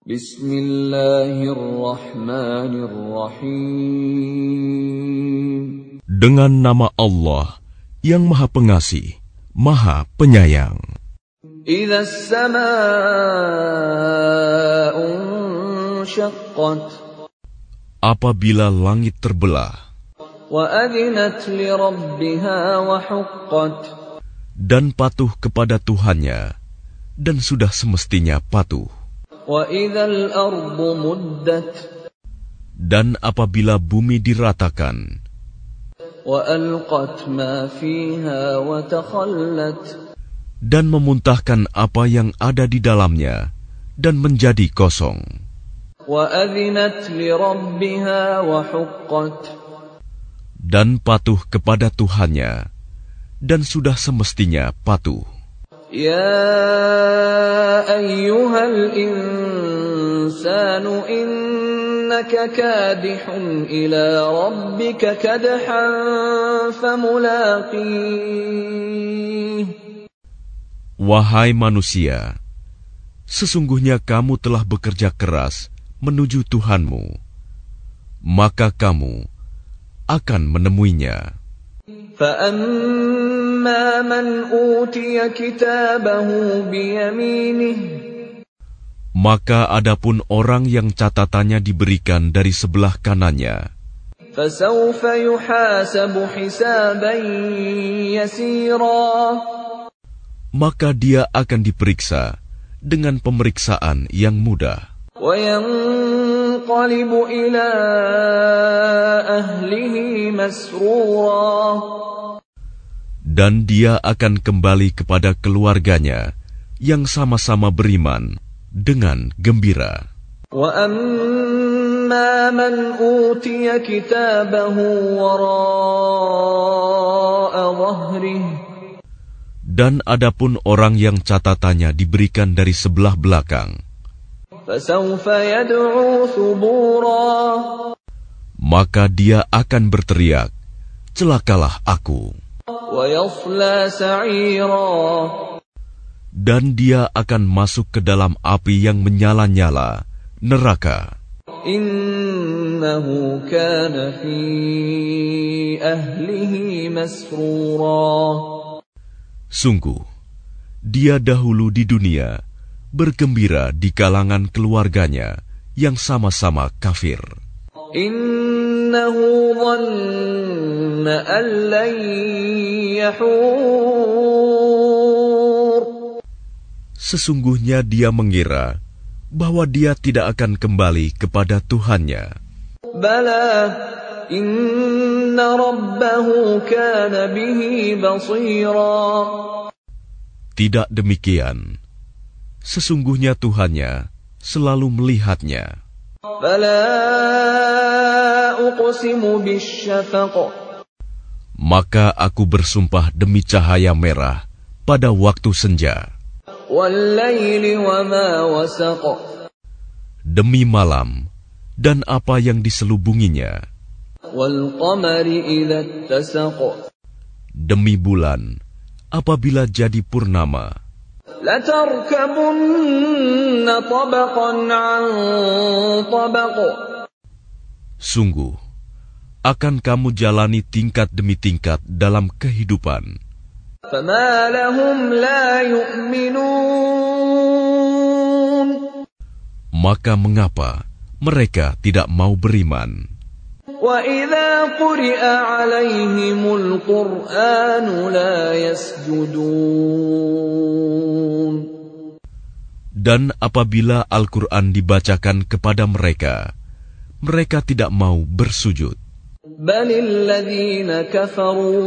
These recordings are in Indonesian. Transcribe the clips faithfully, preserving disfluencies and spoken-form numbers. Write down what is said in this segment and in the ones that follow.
Bismillahirrahmanirrahim. Dengan nama Allah yang Maha Pengasih, Maha Penyayang. Idza as-samaa'u unshaqqat. Apabila langit terbelah. Wa adzinat li rabbiha wa huqqat. Dan patuh kepada Tuhannya, dan sudah semestinya patuh. Wa idzal ardu muddat. Dan apabila bumi diratakan. Wa alqat ma fiha wa takhallat. Dan memuntahkan apa yang ada di dalamnya dan menjadi kosong. Wa adzinat li rabbiha wa huqqat. Dan patuh kepada Tuhannya, dan sudah semestinya patuh. Ya ayyuhal insanu innaka kadihun ila rabbika kadhan famulaqih. Wahai manusia, sesungguhnya kamu telah bekerja keras menuju Tuhanmu, maka kamu akan menemuinya. فَأَمَّا مَنْ أُوتِيَ كِتَابَهُ بِيَمِينِهِ. Maka adapun orang yang catatannya diberikan dari sebelah kanannya, فَسَوْفَ يُحَاسَبُ حِسَابًا يَسِيرًا. maka dia akan diperiksa dengan pemeriksaan yang mudah. وَيَنْقَلِبُ إِلَى أَهْلِهِ مَسْرُورًا. Dan dia akan kembali kepada keluarganya yang sama-sama beriman dengan gembira. وَأَمَّا مَنْ أُوتِيَ كِتَابَهُ وَرَاءَ ظَهْرِهِ. Dan adapun orang yang catatannya diberikan dari sebelah belakang, فَسَوْفَ يَدْعُو ثُبُورًا. maka dia akan berteriak, celakalah aku. وَيَصْلَى سَعِيرًا. Dan dia akan masuk ke dalam api yang menyala-nyala, neraka. إِنَّهُ كَانَ فِي أَهْلِهِ مَسْرُورًا. Sungguh, dia dahulu di dunia bergembira di kalangan keluarganya yang sama-sama kafir. Innahu dhanna an lan yahur. Sesungguhnya dia mengira bahwa dia tidak akan kembali kepada Tuhannya. Bala, inna rabbahu kana bihi basira. Tidak demikian. Sesungguhnya Tuhannya selalu melihatnya. Fala uqsimu bisyafaq. Maka aku bersumpah demi cahaya merah pada waktu senja. Wal-laili wa ma wasaq. Demi malam dan apa yang diselubunginya. Wal-qamari idza ittasaq. Demi bulan apabila jadi purnama. Latarkabunna tabaqan 'an tabaq. Sungguh, akan kamu jalani tingkat demi tingkat dalam kehidupan. Fama lahum la yu'minun. Maka mengapa mereka tidak mau beriman? Wa idza quri'a 'alaihimul Qur'anu la yasjudun. Dan apabila Al-Quran dibacakan kepada mereka, mereka tidak mau bersujud. Balil ladzina kafaru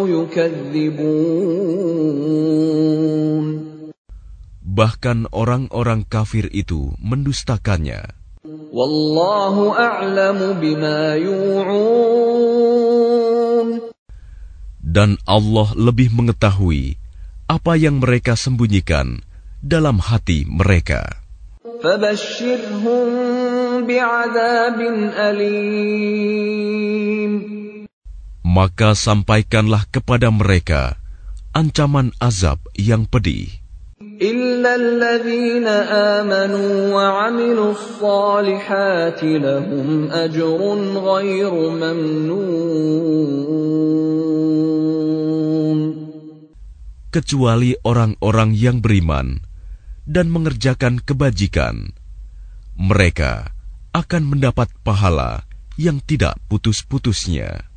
yukadzibun. Bahkan orang-orang kafir itu mendustakannya. Wallahu a'lamu bima yu'un. Dan Allah lebih mengetahui apa yang mereka sembunyikan dalam hati mereka. Fabashshirhum bi'adzabin alim. Maka sampaikanlah kepada mereka ancaman azab yang pedih. Illa إِلَّا الَّذِينَ آمَنُوا وَعَمِلُوا الصَّالِحَاتِ لَهُمْ أَجْرٌ غَيْرُ مَمْنُونٍ. Kecuali orang-orang yang beriman dan mengerjakan kebajikan, mereka akan mendapat pahala yang tidak putus-putusnya.